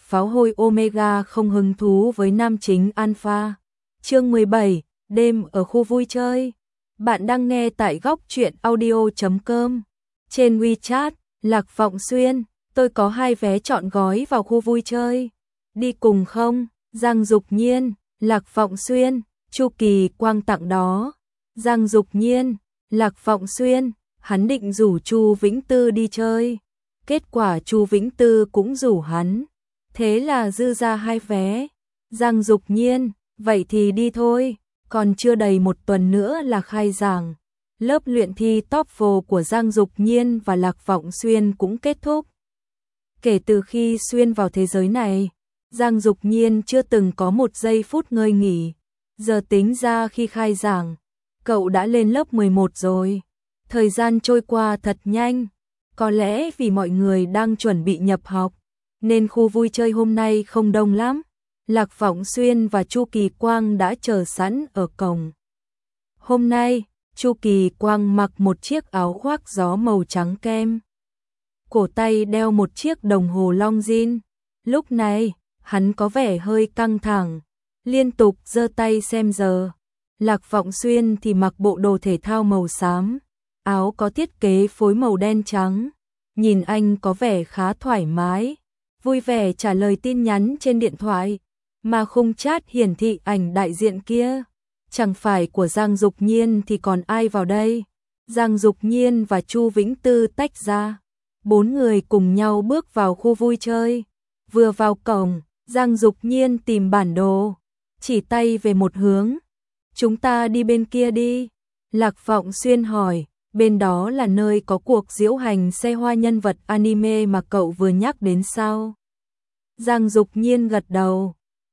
pháo hôi Omega không hứng thú với nam chính Alpha. Chương 17, đêm ở khu vui chơi. Bạn đang nghe tại góc truyện audio.com. Trên WeChat, Lạc Vọng Xuyên, tôi có 2 vé trọn gói vào khu vui chơi. Đi cùng không? Giang Dục Nhiên, Lạc Vọng Xuyên, Chu Kỳ Quang tặng đó. Giang Dục Nhiên, Lạc Vọng Xuyên, hắn định rủ Chu Vĩnh Tư đi chơi. Kết quả Chu Vĩnh Tư cũng rủ hắn. Thế là dư ra 2 vé. Giang Dục Nhiên, vậy thì đi thôi, còn chưa đầy 1 tuần nữa là khai giảng. Lớp luyện thi TOEFL của Giang Dục Nhiên và Lạc Vọng Xuyên cũng kết thúc. Kể từ khi xuyên vào thế giới này, Giang Dục Nhiên chưa từng có 1 giây phút ngơi nghỉ. Giờ tính ra khi khai giảng, cậu đã lên lớp 11 rồi. Thời gian trôi qua thật nhanh. Có lẽ vì mọi người đang chuẩn bị nhập học, nên khu vui chơi hôm nay không đông lắm. Lạc Vọng Xuyên và Chu Kỳ Quang đã chờ sẵn ở cổng. Hôm nay, Chu Kỳ Quang mặc một chiếc áo khoác gió màu trắng kem. Cổ tay đeo một chiếc đồng hồ Longines. Lúc này, hắn có vẻ hơi căng thẳng, liên tục giơ tay xem giờ. Lạc Vọng Xuyên thì mặc bộ đồ thể thao màu xám, áo có thiết kế phối màu đen trắng. Nhìn anh có vẻ khá thoải mái, vui vẻ trả lời tin nhắn trên điện thoại, mà khung chat hiển thị ảnh đại diện kia. Chẳng phải của Giang Dục Nhiên thì còn ai vào đây? Giang Dục Nhiên và Chu Vĩnh Tư tách ra. 4 người cùng nhau bước vào khu vui chơi. Vừa vào cổng, Giang Dục Nhiên tìm bản đồ, chỉ tay về một hướng. Chúng ta đi bên kia đi. Lạc Vọng Xuyên hỏi, bên đó là nơi có cuộc diễu hành xe hoa nhân vật anime mà cậu vừa nhắc đến sao? Giang Dục Nhiên gật đầu.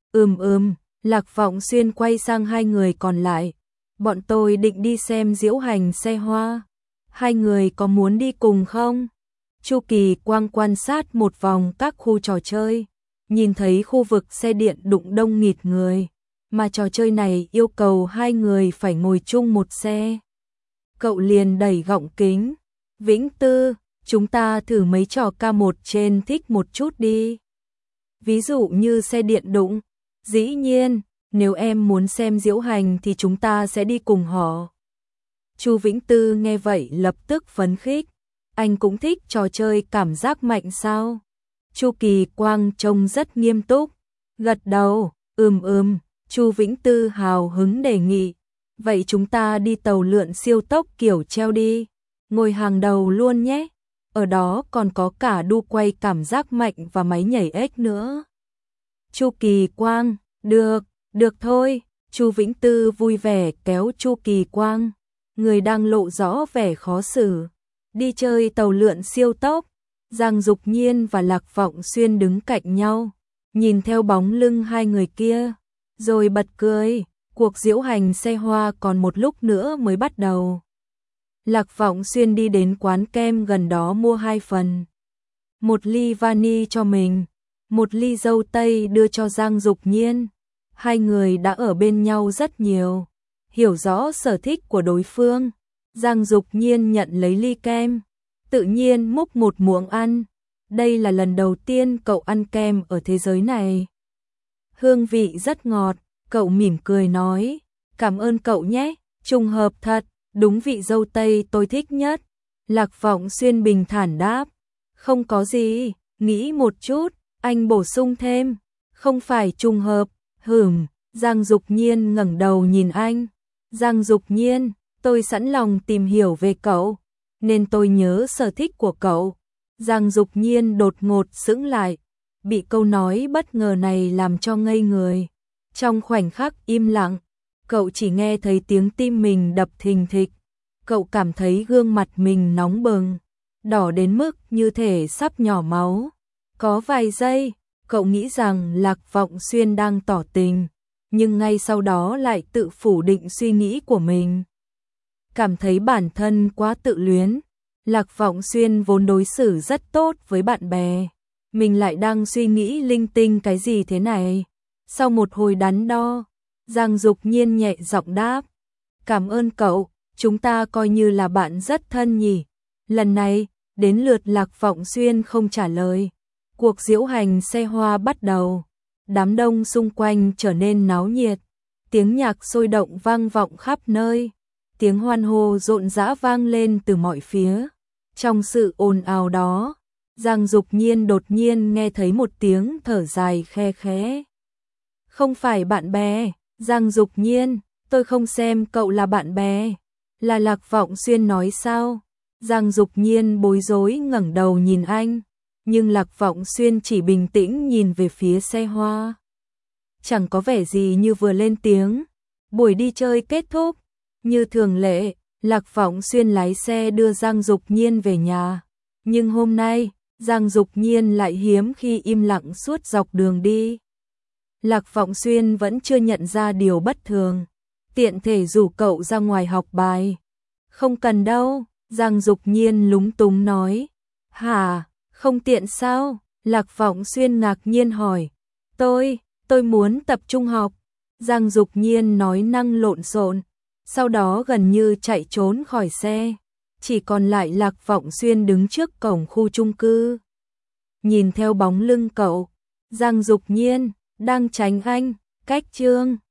Lạc Vọng Xuyên quay sang 2 người còn lại. Bọn tôi định đi xem diễu hành xe hoa. 2 người có muốn đi cùng không? Chu Kỳ Quang quan sát một vòng các khu trò chơi, nhìn thấy khu vực xe điện đụng đông nghịt người, mà trò chơi này yêu cầu 2 người phải ngồi chung một xe. Cậu liền đẩy gọng kính. Vĩnh Tư, chúng ta thử mấy trò K1 trên thích một chút đi. Ví dụ như xe điện đụng. Dĩ nhiên, nếu em muốn xem diễu hành thì chúng ta sẽ đi cùng họ. Chu Vĩnh Tư nghe vậy lập tức phấn khích. Anh cũng thích trò chơi cảm giác mạnh sao? Chu Kỳ Quang trông rất nghiêm túc. Gật đầu, Chu Vĩnh Tư hào hứng đề nghị. Vậy chúng ta đi tàu lượn siêu tốc kiểu treo đi. Ngồi hàng đầu luôn nhé. Ở đó còn có cả đu quay cảm giác mạnh và máy nhảy ếch nữa. Chu Kỳ Quang, được thôi. Chu Vĩnh Tư vui vẻ kéo Chu Kỳ Quang, người đang lộ rõ vẻ khó xử, đi chơi tàu lượn siêu tốc. Giang Dục Nhiên và Lạc Vọng Xuyên đứng cạnh nhau, nhìn theo bóng lưng 2 người kia, rồi bật cười. Cuộc diễu hành xe hoa còn một lúc nữa mới bắt đầu. Lạc Vọng Xuyên đi đến quán kem gần đó mua 2 phần. 1 ly vani cho mình, 1 ly dâu tây đưa cho Giang Dục Nhiên. 2 người đã ở bên nhau rất nhiều, hiểu rõ sở thích của đối phương. Giang Dục Nhiên nhận lấy ly kem, tự nhiên múc một muỗng ăn. Đây là lần đầu tiên cậu ăn kem ở thế giới này. Hương vị rất ngọt, cậu mỉm cười nói, cảm ơn cậu nhé, trùng hợp thật, đúng vị dâu tây tôi thích nhất. Lạc Vọng Xuyên bình thản đáp, không có gì, nghĩ một chút, anh bổ sung thêm, không phải trùng hợp. Giang Dục Nhiên ngẩng đầu nhìn anh. Giang Dục Nhiên, tôi sẵn lòng tìm hiểu về cậu, nên tôi nhớ sở thích của cậu. Giang Dục Nhiên đột ngột sững lại, bị câu nói bất ngờ này làm cho ngây người. Trong khoảnh khắc im lặng, cậu chỉ nghe thấy tiếng tim mình đập thình thịch. Cậu cảm thấy gương mặt mình nóng bừng, đỏ đến mức như thể sắp nhỏ máu. Có vài giây, cậu nghĩ rằng Lạc Vọng Xuyên đang tỏ tình, nhưng ngay sau đó lại tự phủ định suy nghĩ của mình. Cảm thấy bản thân quá tự luyến. Lạc Vọng Xuyên vốn đối xử rất tốt với bạn bè, mình lại đang suy nghĩ linh tinh cái gì thế này. Sau một hồi đắn đo, Giang Dục Nhiên nhẹ giọng đáp, cảm ơn cậu, chúng ta coi như là bạn rất thân nhỉ. Lần này, đến lượt Lạc Vọng Xuyên không trả lời. Cuộc diễu hành xe hoa bắt đầu, đám đông xung quanh trở nên náo nhiệt, tiếng nhạc sôi động vang vọng khắp nơi, tiếng hoan hô rộn rã vang lên từ mọi phía. Trong sự ồn ào đó, Giang Dục Nhiên đột nhiên nghe thấy một tiếng thở dài khe khẽ. Không phải bạn bè, Giang Dục Nhiên, tôi không xem cậu là bạn bè. Là Lạc Vọng Xuyên nói sao? Giang Dục Nhiên bối rối ngẩng đầu nhìn anh, nhưng Lạc Vọng Xuyên chỉ bình tĩnh nhìn về phía xe hoa. Chẳng có vẻ gì như vừa lên tiếng. Buổi đi chơi kết thúc, như thường lệ, Lạc Vọng Xuyên lái xe đưa Giang Dục Nhiên về nhà. Nhưng hôm nay, Giang Dục Nhiên lại hiếm khi im lặng suốt dọc đường đi. Lạc Vọng Xuyên vẫn chưa nhận ra điều bất thường, tiện thể rủ cậu ra ngoài học bài. Không cần đâu, Giang Dục Nhiên lúng túng nói. Hả, không tiện sao? Lạc Vọng Xuyên ngạc nhiên hỏi. Tôi muốn tập trung học. Giang Dục Nhiên nói năng lộn xộn, sau đó gần như chạy trốn khỏi xe. Chỉ còn lại Lạc Vọng Xuyên đứng trước cổng khu chung cư. Nhìn theo bóng lưng cậu, Giang Dục Nhiên đang tránh anh, cách chương